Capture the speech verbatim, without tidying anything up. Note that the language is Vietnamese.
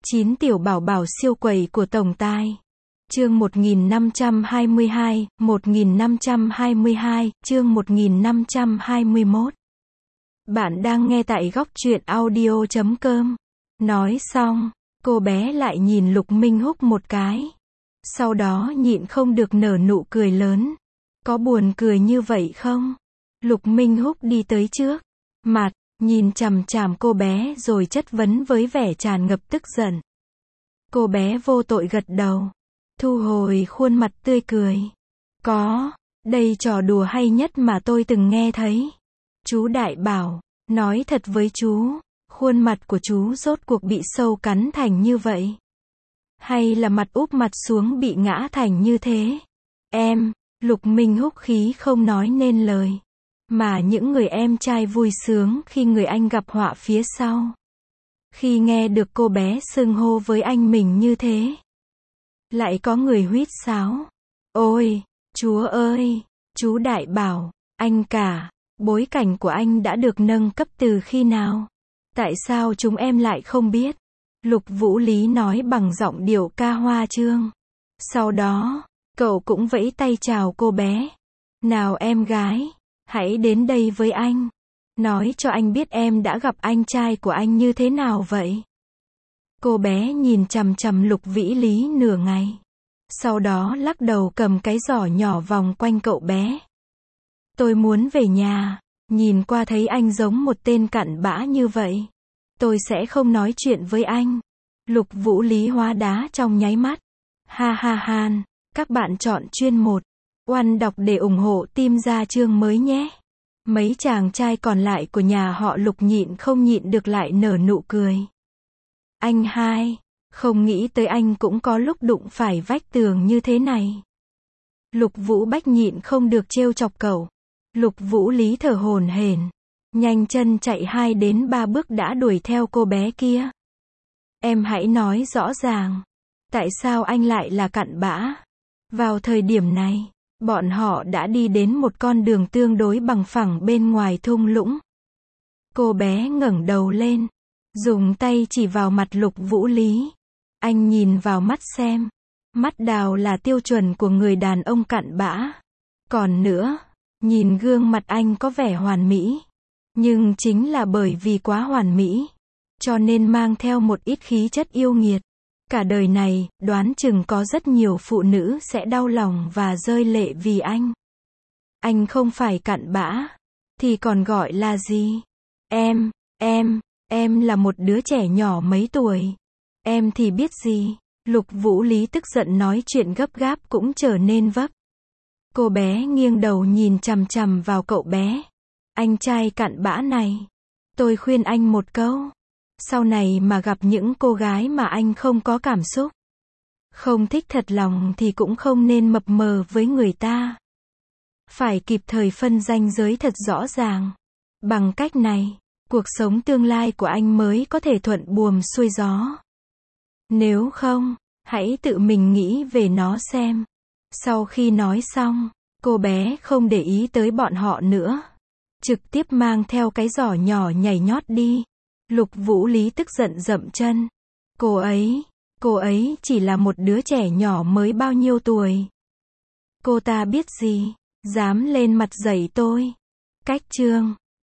chín tiểu bảo bảo siêu quầy của tổng tài. Chương một nghìn năm trăm hai mươi hai, một nghìn năm trăm hai mươi hai, chương một nghìn năm trăm hai mươi mốt. Bạn đang nghe tại góc truyện audio chấm com. Nói xong, cô bé lại nhìn Lục Minh Húc một cái. Sau đó nhịn không được nở nụ cười lớn. Có buồn cười như vậy không? Lục Minh Húc đi tới trước mặt, nhìn chằm chằm cô bé rồi chất vấn với vẻ tràn ngập tức giận. Cô bé vô tội gật đầu, thu hồi khuôn mặt tươi cười. Có, đây trò đùa hay nhất mà tôi từng nghe thấy. Chú Đại bảo, nói thật với chú, khuôn mặt của chú rốt cuộc bị sâu cắn thành như vậy? Hay là mặt úp mặt xuống bị ngã thành như thế? Em, Lục Minh Húc khí không nói nên lời. Mà những người em trai vui sướng khi người anh gặp họa phía sau. Khi nghe được cô bé xưng hô với anh mình như thế. Lại có người huýt sáo. Ôi, chúa ơi, chú Đại bảo, anh cả, bối cảnh của anh đã được nâng cấp từ khi nào? Tại sao chúng em lại không biết? Lục Vũ Lý nói bằng giọng điệu ca hoa trương. Sau đó, cậu cũng vẫy tay chào cô bé. Nào em gái, hãy đến đây với anh. Nói cho anh biết em đã gặp anh trai của anh như thế nào vậy? Cô bé nhìn chằm chằm Lục Vĩ Lý nửa ngày. Sau đó lắc đầu cầm cái giỏ nhỏ vòng quanh cậu bé. Tôi muốn về nhà. Nhìn qua thấy anh giống một tên cặn bã như vậy. Tôi sẽ không nói chuyện với anh. Lục Vũ Lý hóa đá trong nháy mắt. Ha ha han, các bạn chọn chuyên một. Oan đọc để ủng hộ team ra chương mới nhé. Mấy chàng trai còn lại của nhà họ Lục nhịn không nhịn được lại nở nụ cười. Anh hai, không nghĩ tới anh cũng có lúc đụng phải vách tường như thế này. Lục Vũ Bách nhịn không được trêu chọc cậu. Lục Vũ Lý thở hổn hển, nhanh chân chạy hai đến ba bước đã đuổi theo cô bé kia. Em hãy nói rõ ràng, tại sao anh lại là cặn bã? Vào thời điểm này, bọn họ đã đi đến một con đường tương đối bằng phẳng bên ngoài thung lũng. Cô bé ngẩng đầu lên, dùng tay chỉ vào mặt Lục Vũ Lý. Anh nhìn vào mắt xem. Mắt đào là tiêu chuẩn của người đàn ông cặn bã. Còn nữa, nhìn gương mặt anh có vẻ hoàn mỹ. Nhưng chính là bởi vì quá hoàn mỹ, cho nên mang theo một ít khí chất yêu nghiệt. Cả đời này, đoán chừng có rất nhiều phụ nữ sẽ đau lòng và rơi lệ vì anh. Anh không phải cặn bã, thì còn gọi là gì? Em, em, em là một đứa trẻ nhỏ mấy tuổi. Em thì biết gì? Lục Vũ Lý tức giận nói chuyện gấp gáp cũng trở nên vấp. Cô bé nghiêng đầu nhìn chằm chằm vào cậu bé. Anh trai cặn bã này, tôi khuyên anh một câu. Sau này mà gặp những cô gái mà anh không có cảm xúc, không thích thật lòng thì cũng không nên mập mờ với người ta. Phải kịp thời phân ranh giới thật rõ ràng. Bằng cách này, cuộc sống tương lai của anh mới có thể thuận buồm xuôi gió. Nếu không, hãy tự mình nghĩ về nó xem. Sau khi nói xong, cô bé không để ý tới bọn họ nữa. Trực tiếp mang theo cái giỏ nhỏ nhảy nhót đi. Lục Vũ Lý tức giận dậm chân. Cô ấy, cô ấy chỉ là một đứa trẻ nhỏ mới bao nhiêu tuổi. Cô ta biết gì, dám lên mặt dạy tôi. Cách chương.